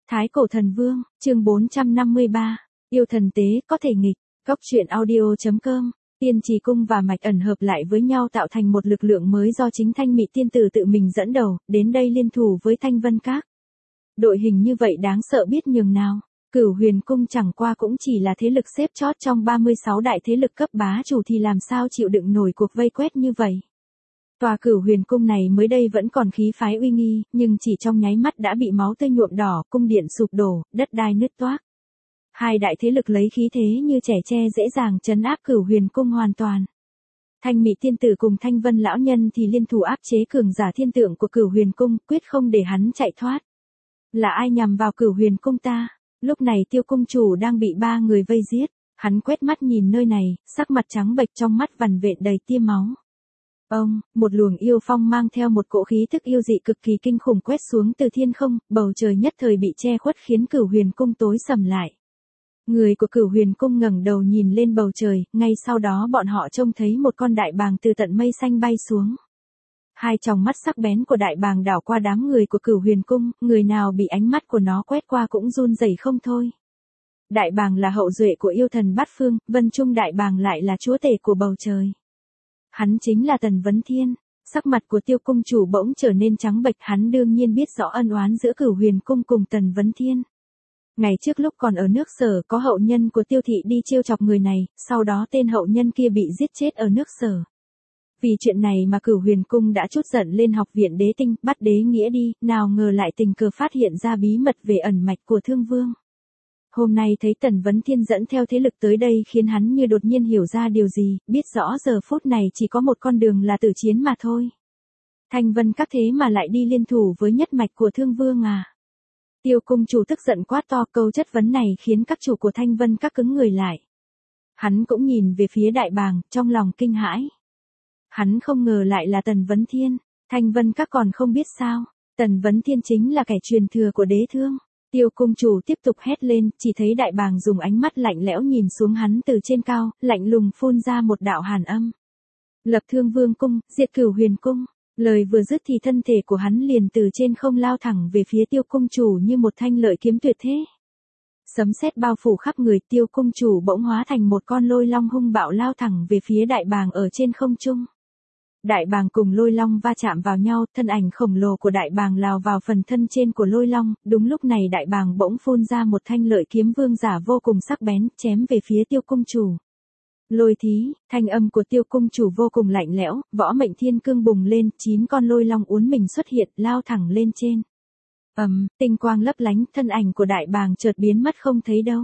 Thái Cổ Thần Vương, chương 453, yêu thần tế có thể nghịch, góc truyện audio.com, Tiên Trì Cung và Mạch Ẩn hợp lại với nhau tạo thành một lực lượng mới do chính Thanh Mị Tiên Tử tự mình dẫn đầu, đến đây liên thủ với Thanh Vân Các. Đội hình như vậy đáng sợ biết nhường nào, Cửu Huyền Cung chẳng qua cũng chỉ là thế lực xếp chót trong 36 đại thế lực cấp bá chủ thì làm sao chịu đựng nổi cuộc vây quét như vậy. Tòa Cửu Huyền Cung này mới đây vẫn còn khí phái uy nghi, nhưng chỉ trong nháy mắt đã bị máu tươi nhuộm đỏ, cung điện sụp đổ, đất đai nứt toác. Hai đại thế lực lấy khí thế như trẻ tre dễ dàng trấn áp Cửu Huyền Cung hoàn toàn. Thanh Mị Tiên Tử cùng Thanh Vân lão nhân thì liên thủ áp chế cường giả thiên tượng của Cửu Huyền Cung, quyết không để hắn chạy thoát. Là ai nhằm vào Cửu Huyền Cung ta? Lúc này Tiêu cung chủ đang bị ba người vây giết, hắn quét mắt nhìn nơi này, sắc mặt trắng bệch, trong mắt vằn vện đầy tia máu. Một luồng yêu phong mang theo một cỗ khí thức yêu dị cực kỳ kinh khủng quét xuống từ thiên không, bầu trời nhất thời bị che khuất khiến Cửu Huyền Cung tối sầm lại. Người của Cửu Huyền Cung ngẩng đầu nhìn lên bầu trời, ngay sau đó bọn họ trông thấy một con đại bàng từ tận mây xanh bay xuống. Hai tròng mắt sắc bén của đại bàng đảo qua đám người của Cửu Huyền Cung, người nào bị ánh mắt của nó quét qua cũng run rẩy không thôi. Đại bàng là hậu duệ của yêu thần bát phương, Vân Trung đại bàng lại là chúa tể của bầu trời. Hắn chính là Tần Vấn Thiên. Sắc mặt của Tiêu cung chủ bỗng trở nên trắng bệch, hắn đương nhiên biết rõ ân oán giữa Cửu Huyền Cung cùng Tần Vấn Thiên. Ngày trước lúc còn ở nước Sở có hậu nhân của Tiêu thị đi trêu chọc người này, sau đó tên hậu nhân kia bị giết chết ở nước Sở. Vì chuyện này mà Cửu Huyền Cung đã trút giận lên Học viện Đế Tinh, bắt Đế Nghĩa đi, nào ngờ lại tình cờ phát hiện ra bí mật về ẩn mạch của Thương Vương. Hôm nay thấy Tần Vấn Thiên dẫn theo thế lực tới đây khiến hắn như đột nhiên hiểu ra điều gì, biết rõ giờ phút này chỉ có một con đường là tử chiến mà thôi. Thanh Vân Các thế mà lại đi liên thủ với nhất mạch của Thương Vương à? Tiêu cung chủ tức giận quát to, câu chất vấn này khiến các chủ của Thanh Vân Các cứng người lại. Hắn cũng nhìn về phía đại bàng, trong lòng kinh hãi. Hắn không ngờ lại là Tần Vấn Thiên, Thanh Vân Các còn không biết sao, Tần Vấn Thiên chính là kẻ truyền thừa của Đế Thương. Tiêu cung chủ tiếp tục hét lên, chỉ thấy đại bàng dùng ánh mắt lạnh lẽo nhìn xuống hắn từ trên cao, lạnh lùng phun ra một đạo hàn âm. Lập Thương Vương cung, diệt Cửu Huyền Cung. Lời vừa dứt thì thân thể của hắn liền từ trên không lao thẳng về phía Tiêu cung chủ như một thanh lợi kiếm tuyệt thế. Sấm sét bao phủ khắp người, Tiêu cung chủ bỗng hóa thành một con lôi long hung bạo lao thẳng về phía đại bàng ở trên không trung. Đại bàng cùng lôi long va chạm vào nhau, thân ảnh khổng lồ của đại bàng lao vào phần thân trên của lôi long, đúng lúc này đại bàng bỗng phun ra một thanh lợi kiếm vương giả vô cùng sắc bén, chém về phía Tiêu cung chủ. Lôi thí, thanh âm của Tiêu cung chủ vô cùng lạnh lẽo, võ mệnh thiên cương bùng lên, 9 con lôi long uốn mình xuất hiện, lao thẳng lên trên. Tinh quang lấp lánh, thân ảnh của đại bàng chợt biến mất không thấy đâu.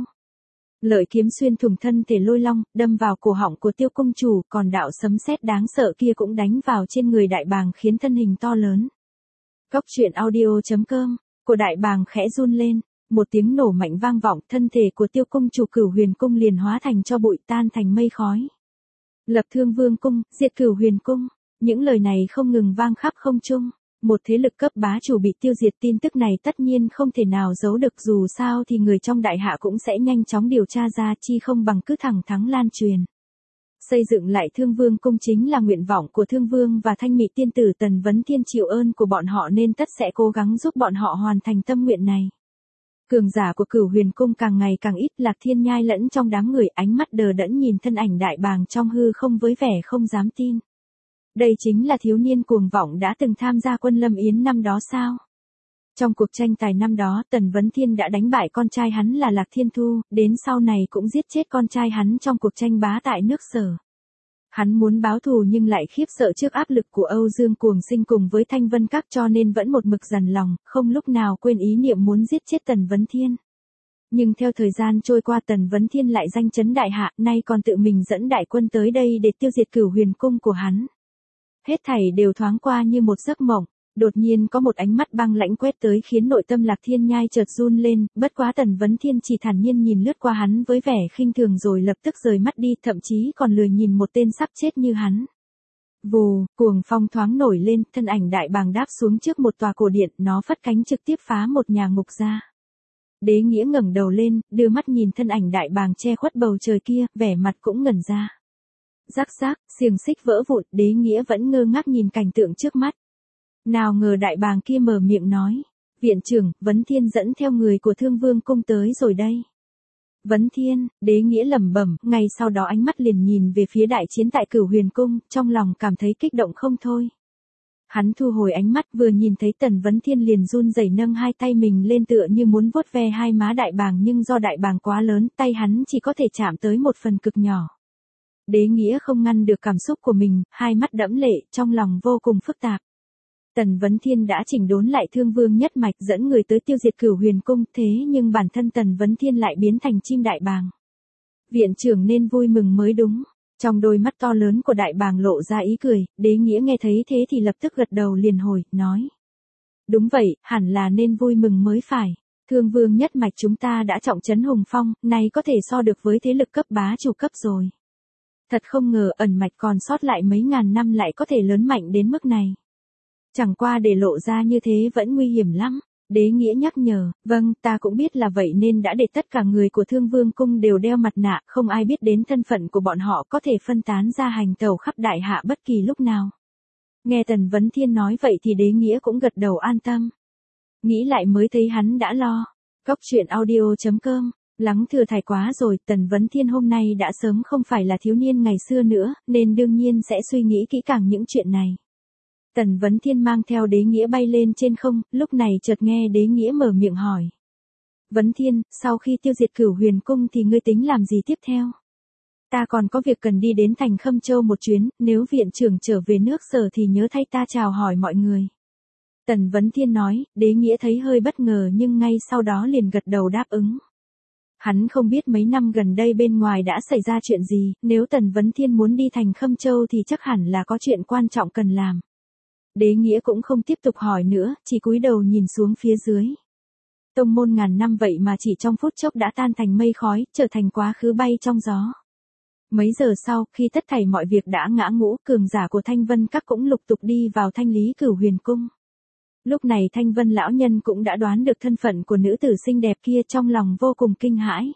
Lợi kiếm xuyên thủng thân thể lôi long, đâm vào cổ họng của Tiêu cung chủ, còn đạo sấm sét đáng sợ kia cũng đánh vào trên người đại bàng khiến thân hình to lớn. Góc truyện audio.com, của đại bàng khẽ run lên, một tiếng nổ mạnh vang vọng, thân thể của Tiêu cung chủ Cửu Huyền Cung liền hóa thành tro bụi, tan thành mây khói. Lập Thương Vương cung, diệt Cửu Huyền Cung, những lời này không ngừng vang khắp không trung. Một thế lực cấp bá chủ bị tiêu diệt, tin tức này tất nhiên không thể nào giấu được, dù sao thì người trong đại hạ cũng sẽ nhanh chóng điều tra ra, chi không bằng cứ thẳng thắn lan truyền. Xây dựng lại Thương Vương cung chính là nguyện vọng của Thương Vương và Thanh Mị Tiên Tử. Tần Vấn Thiên chịu ơn của bọn họ nên tất sẽ cố gắng giúp bọn họ hoàn thành tâm nguyện này. Cường giả của Cửu Huyền Cung càng ngày càng ít, Lạc Thiên Nhai lẫn trong đám người ánh mắt đờ đẫn nhìn thân ảnh đại bàng trong hư không với vẻ không dám tin. Đây chính là thiếu niên cuồng vọng đã từng tham gia quân Lâm Yến năm đó sao? Trong cuộc tranh tài năm đó, Tần Vấn Thiên đã đánh bại con trai hắn là Lạc Thiên Thu, đến sau này cũng giết chết con trai hắn trong cuộc tranh bá tại nước Sở. Hắn muốn báo thù nhưng lại khiếp sợ trước áp lực của Âu Dương Cuồng Sinh cùng với Thanh Vân Các, cho nên vẫn một mực dằn lòng, không lúc nào quên ý niệm muốn giết chết Tần Vấn Thiên. Nhưng theo thời gian trôi qua, Tần Vấn Thiên lại danh chấn đại hạ, nay còn tự mình dẫn đại quân tới đây để tiêu diệt Cửu Huyền Cung của hắn. Hết thảy đều thoáng qua như một giấc mộng, đột nhiên có một ánh mắt băng lãnh quét tới khiến nội tâm Lạc Thiên Nhai chợt run lên, bất quá Tần Vấn Thiên chỉ thản nhiên nhìn lướt qua hắn với vẻ khinh thường rồi lập tức rời mắt đi, thậm chí còn lười nhìn một tên sắp chết như hắn. Vù, cuồng phong thoáng nổi lên, thân ảnh đại bàng đáp xuống trước một tòa cổ điện, nó phất cánh trực tiếp phá một nhà ngục ra. Đế Nghĩa ngẩng đầu lên, đưa mắt nhìn thân ảnh đại bàng che khuất bầu trời kia, vẻ mặt cũng ngẩn ra. Rắc rác, xiềng xích vỡ vụn, Đế Nghĩa vẫn ngơ ngác nhìn cảnh tượng trước mắt. Nào ngờ đại bàng kia mở miệng nói, Viện trưởng, Vấn Thiên dẫn theo người của Thương Vương cung tới rồi đây. Vấn Thiên, Đế Nghĩa lẩm bẩm, ngay sau đó ánh mắt liền nhìn về phía đại chiến tại Cửu Huyền cung, trong lòng cảm thấy kích động không thôi. Hắn thu hồi ánh mắt, vừa nhìn thấy Tần Vấn Thiên liền run rẩy nâng hai tay mình lên tựa như muốn vuốt ve hai má đại bàng, nhưng do đại bàng quá lớn, tay hắn chỉ có thể chạm tới một phần cực nhỏ. Đế Nghĩa không ngăn được cảm xúc của mình, hai mắt đẫm lệ, trong lòng vô cùng phức tạp. Tần Vấn Thiên đã chỉnh đốn lại Thương Vương nhất mạch, dẫn người tới tiêu diệt Cửu Huyền cung, thế nhưng bản thân Tần Vấn Thiên lại biến thành chim đại bàng. Viện trưởng nên vui mừng mới đúng. Trong đôi mắt to lớn của đại bàng lộ ra ý cười, Đế Nghĩa nghe thấy thế thì lập tức gật đầu liền hồi, nói. Đúng vậy, hẳn là nên vui mừng mới phải. Thương Vương nhất mạch chúng ta đã trọng trấn hùng phong, nay có thể so được với thế lực cấp bá chủ cấp rồi. Thật không ngờ ẩn mạch còn sót lại mấy ngàn năm lại có thể lớn mạnh đến mức này. Chẳng qua để lộ ra như thế vẫn nguy hiểm lắm. Đế Nghĩa nhắc nhở, vâng, ta cũng biết là vậy nên đã để tất cả người của Thương Vương cung đều đeo mặt nạ, không ai biết đến thân phận của bọn họ, có thể phân tán ra hành tẩu khắp đại hạ bất kỳ lúc nào. Nghe Tần Vấn Thiên nói vậy thì Đế Nghĩa cũng gật đầu an tâm. Nghĩ lại mới thấy hắn đã lo. Cóc truyện audio.com, lắng thừa thải quá rồi, Tần Vấn Thiên hôm nay đã sớm không phải là thiếu niên ngày xưa nữa, nên đương nhiên sẽ suy nghĩ kỹ càng những chuyện này. Tần Vấn Thiên mang theo Đế Nghĩa bay lên trên không, lúc này chợt nghe Đế Nghĩa mở miệng hỏi. Vấn Thiên, sau khi tiêu diệt Cửu Huyền cung thì ngươi tính làm gì tiếp theo? Ta còn có việc cần đi đến thành Khâm Châu một chuyến, nếu viện trưởng trở về nước Sở thì nhớ thay ta chào hỏi mọi người. Tần Vấn Thiên nói, Đế Nghĩa thấy hơi bất ngờ nhưng ngay sau đó liền gật đầu đáp ứng. Hắn không biết mấy năm gần đây bên ngoài đã xảy ra chuyện gì, nếu Tần Vấn Thiên muốn đi thành Khâm Châu thì chắc hẳn là có chuyện quan trọng cần làm. Đế Nghĩa cũng không tiếp tục hỏi nữa, chỉ cúi đầu nhìn xuống phía dưới. Tông môn ngàn năm vậy mà chỉ trong phút chốc đã tan thành mây khói, trở thành quá khứ bay trong gió. Mấy giờ sau, khi tất thảy mọi việc đã ngã ngũ, cường giả của Thanh Vân Các cũng lục tục đi vào thanh lý Cửu Huyền cung. Lúc này Thanh Vân lão nhân cũng đã đoán được thân phận của nữ tử xinh đẹp kia, trong lòng vô cùng kinh hãi.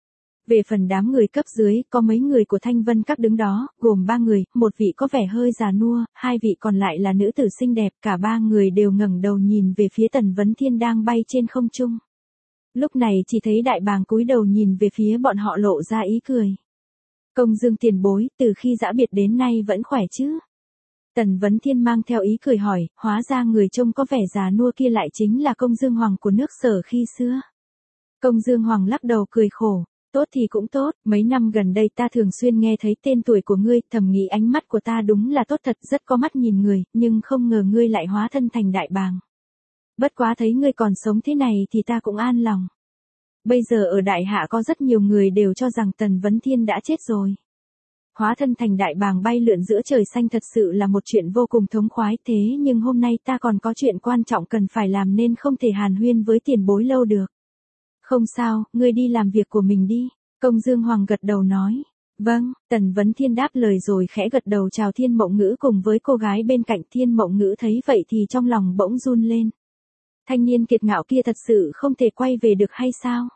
Về phần đám người cấp dưới, có mấy người của Thanh Vân Các đứng đó, gồm 3 người, một vị có vẻ hơi già nua, 2 vị còn lại là nữ tử xinh đẹp, cả 3 người đều ngẩng đầu nhìn về phía Tần Vấn Thiên đang bay trên không trung. Lúc này chỉ thấy đại bàng cúi đầu nhìn về phía bọn họ lộ ra ý cười. Công Dương tiền bối, từ khi giã biệt đến nay vẫn khỏe chứ? Tần Vấn Thiên mang theo ý cười hỏi, hóa ra người trông có vẻ già nua kia lại chính là Công Dương Hoàng của nước Sở khi xưa. Công Dương Hoàng lắc đầu cười khổ. Tốt thì cũng tốt, mấy năm gần đây ta thường xuyên nghe thấy tên tuổi của ngươi, thầm nghĩ ánh mắt của ta đúng là tốt thật, rất có mắt nhìn người, nhưng không ngờ ngươi lại hóa thân thành đại bàng. Bất quá thấy ngươi còn sống thế này thì ta cũng an lòng. Bây giờ ở đại hạ có rất nhiều người đều cho rằng Tần Vấn Thiên đã chết rồi. Hóa thân thành đại bàng bay lượn giữa trời xanh thật sự là một chuyện vô cùng thống khoái, thế nhưng hôm nay ta còn có chuyện quan trọng cần phải làm nên không thể hàn huyên với tiền bối lâu được. Không sao, ngươi đi làm việc của mình đi. Công Dương Hoàng gật đầu nói. Vâng, Tần Vấn Thiên đáp lời rồi khẽ gật đầu chào Thiên Mộng Ngữ cùng với cô gái bên cạnh. Thiên Mộng Ngữ thấy vậy thì trong lòng bỗng run lên. Thanh niên kiệt ngạo kia thật sự không thể quay về được hay sao?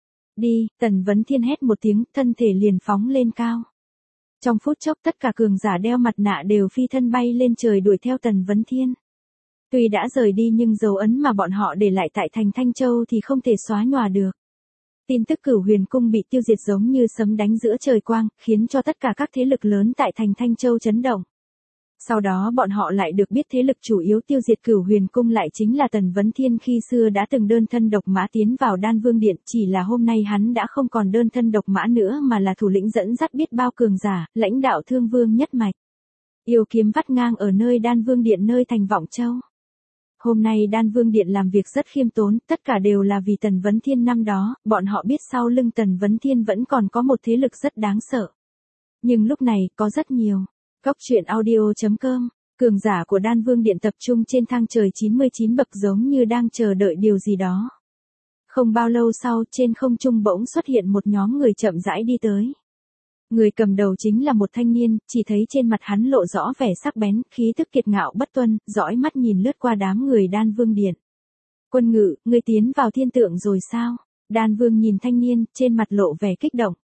Đi, Tần Vấn Thiên hét một tiếng, thân thể liền phóng lên cao. Trong phút chốc tất cả cường giả đeo mặt nạ đều phi thân bay lên trời đuổi theo Tần Vấn Thiên. Tuy đã rời đi nhưng dấu ấn mà bọn họ để lại tại thành Thanh Châu thì không thể xóa nhòa được. Tin tức Cửu Huyền cung bị tiêu diệt giống như sấm đánh giữa trời quang, khiến cho tất cả các thế lực lớn tại thành Thanh Châu chấn động. Sau đó bọn họ lại được biết thế lực chủ yếu tiêu diệt Cửu Huyền cung lại chính là Tần Vấn Thiên khi xưa đã từng đơn thân độc mã tiến vào Đan Vương Điện, chỉ là hôm nay hắn đã không còn đơn thân độc mã nữa mà là thủ lĩnh dẫn dắt biết bao cường giả, lãnh đạo Thương Vương nhất mạch. Yêu kiếm vắt ngang ở nơi Đan Vương Điện nơi thành Vọng Châu. Hôm nay Đan Vương Điện làm việc rất khiêm tốn, tất cả đều là vì Tần Vấn Thiên năm đó, bọn họ biết sau lưng Tần Vấn Thiên vẫn còn có một thế lực rất đáng sợ. Nhưng lúc này, có rất nhiều. Cóc truyện audio.com, cường giả của Đan Vương Điện tập trung trên thang trời 99 bậc giống như đang chờ đợi điều gì đó. Không bao lâu sau, trên không trung bỗng xuất hiện một nhóm người chậm rãi đi tới. Người cầm đầu chính là một thanh niên, chỉ thấy trên mặt hắn lộ rõ vẻ sắc bén, khí tức kiệt ngạo bất tuân, dõi mắt nhìn lướt qua đám người Đan Vương Điện. Quân Ngự, ngươi tiến vào thiên tượng rồi sao? Đan Vương nhìn thanh niên, trên mặt lộ vẻ kích động.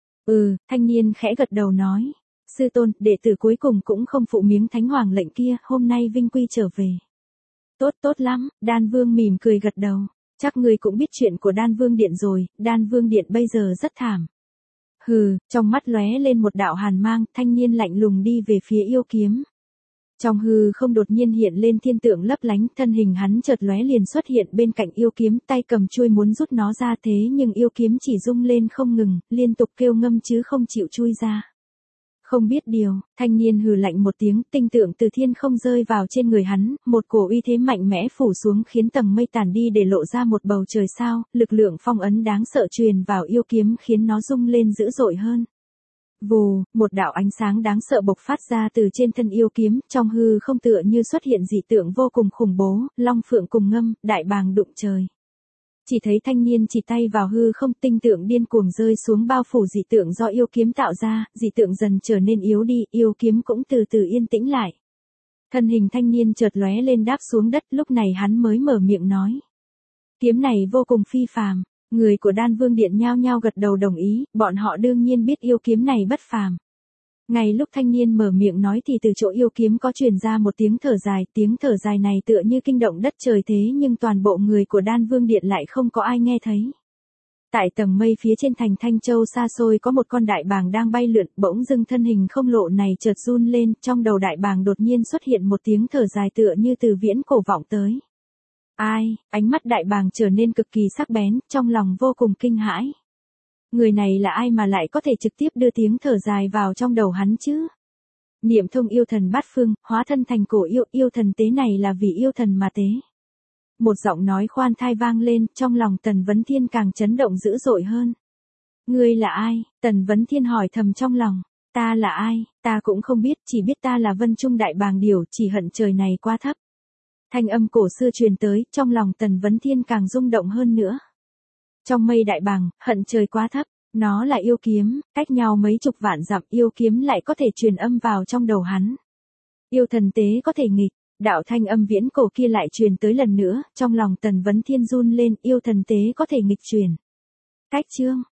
Thanh niên khẽ gật đầu nói. Sư tôn, đệ tử cuối cùng cũng không phụ miếng thánh hoàng lệnh kia, hôm nay vinh quy trở về. Tốt tốt lắm, Đan Vương mỉm cười gật đầu. Chắc ngươi cũng biết chuyện của Đan Vương Điện rồi, Đan Vương Điện bây giờ rất thảm. Hừ, trong mắt lóe lên một đạo hàn mang, thanh niên lạnh lùng đi về phía yêu kiếm. Trong hư không đột nhiên hiện lên thiên tượng lấp lánh, thân hình hắn chợt lóe liền xuất hiện bên cạnh yêu kiếm, tay cầm chuôi muốn rút nó ra thế nhưng yêu kiếm chỉ rung lên không ngừng, liên tục kêu ngâm chứ không chịu chui ra. Không biết điều, thanh niên hừ lạnh một tiếng, tinh tượng từ thiên không rơi vào trên người hắn, một cổ uy thế mạnh mẽ phủ xuống khiến tầng mây tàn đi để lộ ra một bầu trời sao, lực lượng phong ấn đáng sợ truyền vào yêu kiếm khiến nó rung lên dữ dội hơn. Vù, một đạo ánh sáng đáng sợ bộc phát ra từ trên thân yêu kiếm, trong hư không tựa như xuất hiện dị tượng vô cùng khủng bố, long phượng cùng ngâm, đại bàng đụng trời. Chỉ thấy thanh niên chỉ tay vào hư không, tinh tượng điên cuồng rơi xuống bao phủ dị tượng do yêu kiếm tạo ra, dị tượng dần trở nên yếu đi, yêu kiếm cũng từ từ yên tĩnh lại. Thân hình thanh niên chợt lóe lên đáp xuống đất, lúc này hắn mới mở miệng nói. Kiếm này vô cùng phi phàm. Người của Đan Vương Điện nhao nhao gật đầu đồng ý, bọn họ đương nhiên biết yêu kiếm này bất phàm. Ngay lúc thanh niên mở miệng nói thì từ chỗ yêu kiếm có truyền ra một tiếng thở dài này tựa như kinh động đất trời thế nhưng toàn bộ người của Đan Vương Điện lại không có ai nghe thấy. Tại tầng mây phía trên thành Thanh Châu xa xôi có một con đại bàng đang bay lượn, bỗng dưng thân hình không lộ này chợt run lên, trong đầu đại bàng đột nhiên xuất hiện một tiếng thở dài tựa như từ viễn cổ vọng tới. Ai, ánh mắt đại bàng trở nên cực kỳ sắc bén, trong lòng vô cùng kinh hãi. Người này là ai mà lại có thể trực tiếp đưa tiếng thở dài vào trong đầu hắn chứ? Niệm thông yêu thần bát phương, hóa thân thành cổ yêu, yêu thần tế này là vì yêu thần mà tế. Một giọng nói khoan thai vang lên, trong lòng Tần Vấn Thiên càng chấn động dữ dội hơn. Ngươi là ai? Tần Vấn Thiên hỏi thầm trong lòng. Ta là ai? Ta cũng không biết, chỉ biết ta là Vân Trung Đại Bàng Điểu, chỉ hận trời này quá thấp. Thanh âm cổ xưa truyền tới, trong lòng Tần Vấn Thiên càng rung động hơn nữa. Trong mây đại bàng, hận trời quá thấp, nó là yêu kiếm, cách nhau mấy chục vạn dặm yêu kiếm lại có thể truyền âm vào trong đầu hắn. Yêu thần tế có thể nghịch, đạo thanh âm viễn cổ kia lại truyền tới lần nữa, trong lòng Tần Vấn Thiên run lên, yêu thần tế có thể nghịch truyền. Cách chương